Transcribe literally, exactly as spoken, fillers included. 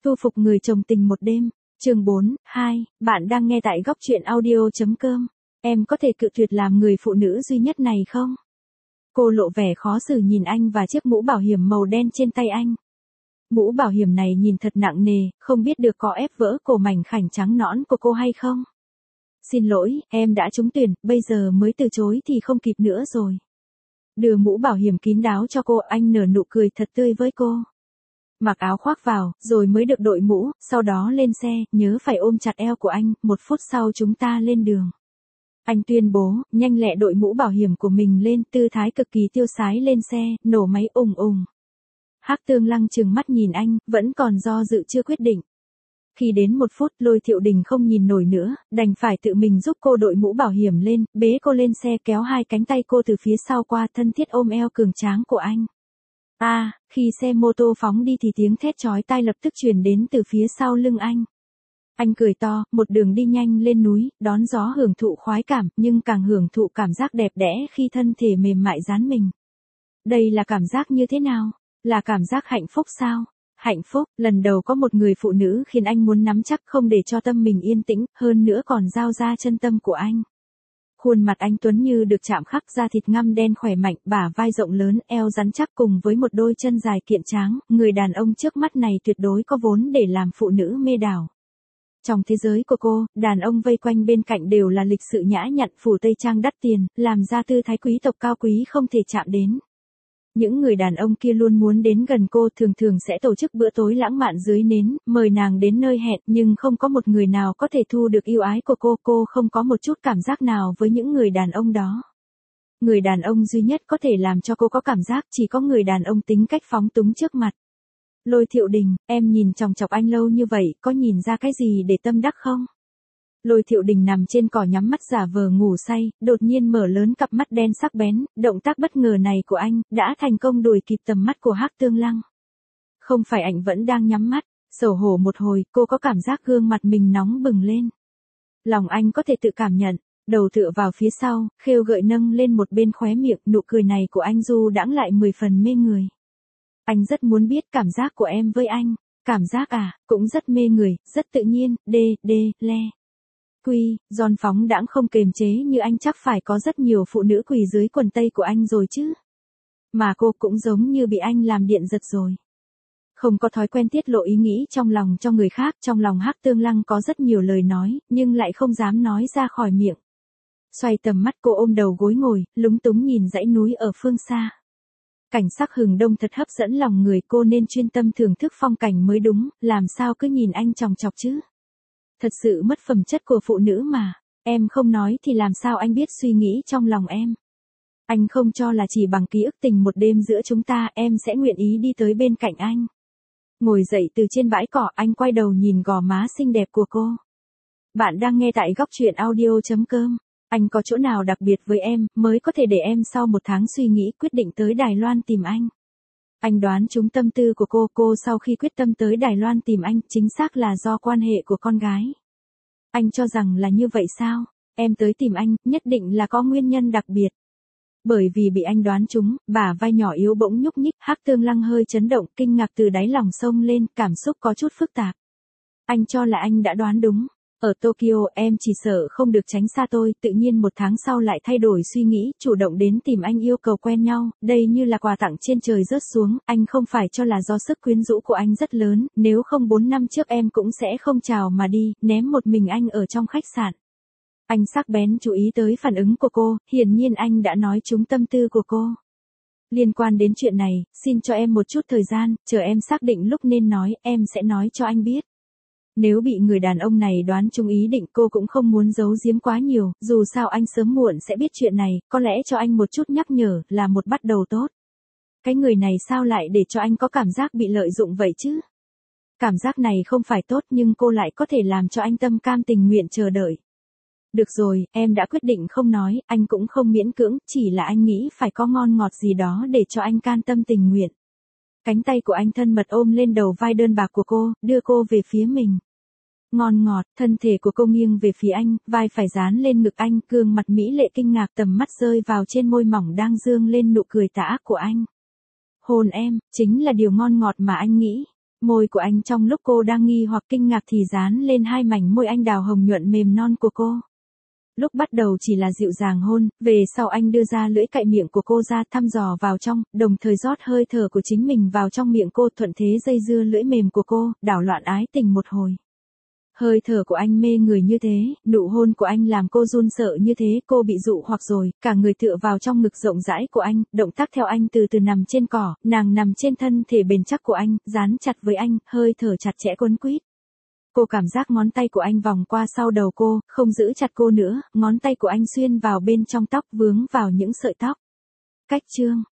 Tu phục người chồng tình một đêm, chương bốn, hai, bạn đang nghe tại góc truyện audio.com. Em có thể cự tuyệt làm người phụ nữ duy nhất này không? Cô lộ vẻ khó xử nhìn anh và chiếc mũ bảo hiểm màu đen trên tay anh. Mũ bảo hiểm này nhìn thật nặng nề, không biết được có ép vỡ cổ mảnh khảnh trắng nõn của cô hay không? Xin lỗi, em đã trúng tuyển, bây giờ mới từ chối thì không kịp nữa rồi. Đưa mũ bảo hiểm kín đáo cho cô, anh nở nụ cười thật tươi với cô. Mặc áo khoác vào, rồi mới được đội mũ, sau đó lên xe, nhớ phải ôm chặt eo của anh, một phút sau chúng ta lên đường. Anh tuyên bố, nhanh lẹ đội mũ bảo hiểm của mình lên, tư thái cực kỳ tiêu sái lên xe, nổ máy ùng ùng. Hắc Tương Lăng trừng mắt nhìn anh, vẫn còn do dự chưa quyết định. Khi đến một phút, Lôi Thiệu Đình không nhìn nổi nữa, đành phải tự mình giúp cô đội mũ bảo hiểm lên, bế cô lên xe kéo hai cánh tay cô từ phía sau qua, thân thiết ôm eo cường tráng của anh. À, khi xe mô tô phóng đi thì tiếng thét chói tai lập tức truyền đến từ phía sau lưng anh. Anh cười to, một đường đi nhanh lên núi, đón gió hưởng thụ khoái cảm, nhưng càng hưởng thụ cảm giác đẹp đẽ khi thân thể mềm mại dán mình. Đây là cảm giác như thế nào? Là cảm giác hạnh phúc sao? Hạnh phúc, lần đầu có một người phụ nữ khiến anh muốn nắm chắc không để cho tâm mình yên tĩnh, hơn nữa còn giao ra chân tâm của anh. Khuôn mặt anh tuấn như được chạm khắc, da thịt ngăm đen khỏe mạnh, bả vai rộng lớn, eo rắn chắc cùng với một đôi chân dài kiện tráng, người đàn ông trước mắt này tuyệt đối có vốn để làm phụ nữ mê đảo. Trong thế giới của cô, đàn ông vây quanh bên cạnh đều là lịch sự nhã nhặn, phủ tây trang đắt tiền, làm ra tư thái quý tộc cao quý không thể chạm đến. Những người đàn ông kia luôn muốn đến gần cô, thường thường sẽ tổ chức bữa tối lãng mạn dưới nến, mời nàng đến nơi hẹn, nhưng không có một người nào có thể thu được yêu ái của cô, cô không có một chút cảm giác nào với những người đàn ông đó. Người đàn ông duy nhất có thể làm cho cô có cảm giác chỉ có người đàn ông tính cách phóng túng trước mặt. Lôi Thiệu Đình, em nhìn chòng chọc anh lâu như vậy, có nhìn ra cái gì để tâm đắc không? Lôi Thiệu Đình nằm trên cỏ nhắm mắt giả vờ ngủ say, đột nhiên mở lớn cặp mắt đen sắc bén, động tác bất ngờ này của anh, đã thành công đuổi kịp tầm mắt của Hắc Tương Lăng. Không phải anh vẫn đang nhắm mắt, xấu hổ một hồi, cô có cảm giác gương mặt mình nóng bừng lên. Lòng anh có thể tự cảm nhận, đầu tựa vào phía sau, khêu gợi nâng lên một bên khóe miệng, nụ cười này của anh du đãng lại mười phần mê người. Anh rất muốn biết cảm giác của em với anh, cảm giác à, cũng rất mê người, rất tự nhiên, đê, đê, le. Quy, giòn phóng đãng không kềm chế như anh chắc phải có rất nhiều phụ nữ quỳ dưới quần tây của anh rồi chứ. Mà cô cũng giống như bị anh làm điện giật rồi. Không có thói quen tiết lộ ý nghĩ trong lòng cho người khác, trong lòng Hắc Tương Lăng có rất nhiều lời nói, nhưng lại không dám nói ra khỏi miệng. Xoay tầm mắt cô ôm đầu gối ngồi, lúng túng nhìn dãy núi ở phương xa. Cảnh sắc hừng đông thật hấp dẫn lòng người, cô nên chuyên tâm thưởng thức phong cảnh mới đúng, làm sao cứ nhìn anh chòng chọc chứ. Thật sự mất phẩm chất của phụ nữ mà, em không nói thì làm sao anh biết suy nghĩ trong lòng em. Anh không cho là chỉ bằng ký ức tình một đêm giữa chúng ta em sẽ nguyện ý đi tới bên cạnh anh. Ngồi dậy từ trên bãi cỏ, anh quay đầu nhìn gò má xinh đẹp của cô. Bạn đang nghe tại góc truyện audio.com. Anh có chỗ nào đặc biệt với em, mới có thể để em sau một tháng suy nghĩ quyết định tới Đài Loan tìm anh. Anh đoán trúng tâm tư của cô, cô sau khi quyết tâm tới Đài Loan tìm anh, chính xác là do quan hệ của con gái. Anh cho rằng là như vậy sao? Em tới tìm anh, nhất định là có nguyên nhân đặc biệt. Bởi vì bị anh đoán trúng, bả vai nhỏ yếu bỗng nhúc nhích, Hắc Tương Lăng hơi chấn động, kinh ngạc từ đáy lòng sông lên, cảm xúc có chút phức tạp. Anh cho là anh đã đoán đúng. Ở Tokyo em chỉ sợ không được tránh xa tôi, tự nhiên một tháng sau lại thay đổi suy nghĩ, chủ động đến tìm anh yêu cầu quen nhau, đây như là quà tặng trên trời rớt xuống, anh không phải cho là do sức quyến rũ của anh rất lớn, nếu không bốn năm trước em cũng sẽ không chào mà đi, ném một mình anh ở trong khách sạn. Anh sắc bén chú ý tới phản ứng của cô, hiển nhiên anh đã nói trúng tâm tư của cô. Liên quan đến chuyện này, xin cho em một chút thời gian, chờ em xác định lúc nên nói, em sẽ nói cho anh biết. Nếu bị người đàn ông này đoán trúng ý định, cô cũng không muốn giấu giếm quá nhiều, dù sao anh sớm muộn sẽ biết chuyện này, có lẽ cho anh một chút nhắc nhở là một bắt đầu tốt. Cái người này sao lại để cho anh có cảm giác bị lợi dụng vậy chứ? Cảm giác này không phải tốt nhưng cô lại có thể làm cho anh tâm cam tình nguyện chờ đợi. Được rồi, em đã quyết định không nói, anh cũng không miễn cưỡng, chỉ là anh nghĩ phải có ngon ngọt gì đó để cho anh can tâm tình nguyện. Cánh tay của anh thân mật ôm lên đầu vai đơn bạc của cô, đưa cô về phía mình. Ngon ngọt, thân thể của cô nghiêng về phía anh, vai phải dán lên ngực anh, gương mặt mỹ lệ kinh ngạc, tầm mắt rơi vào trên môi mỏng đang dương lên nụ cười tà ác của anh. Hôn em, chính là điều ngon ngọt mà anh nghĩ. môi của anh trong lúc cô đang nghi hoặc kinh ngạc thì dán lên hai mảnh môi anh đào hồng nhuận mềm non của cô. Lúc bắt đầu chỉ là dịu dàng hôn, về sau anh đưa ra lưỡi cạy miệng của cô ra thăm dò vào trong, đồng thời rót hơi thở của chính mình vào trong miệng cô, thuận thế dây dưa lưỡi mềm của cô, đảo loạn ái tình một hồi. Hơi thở của anh mê người như thế, nụ hôn của anh làm cô run sợ như thế, cô bị dụ hoặc rồi, cả người tựa vào trong ngực rộng rãi của anh, động tác theo anh từ từ nằm trên cỏ, nàng nằm trên thân thể bền chắc của anh, dán chặt với anh, hơi thở chặt chẽ quấn quýt. Cô cảm giác ngón tay của anh vòng qua sau đầu cô, không giữ chặt cô nữa, ngón tay của anh xuyên vào bên trong tóc, vướng vào những sợi tóc. Cách chương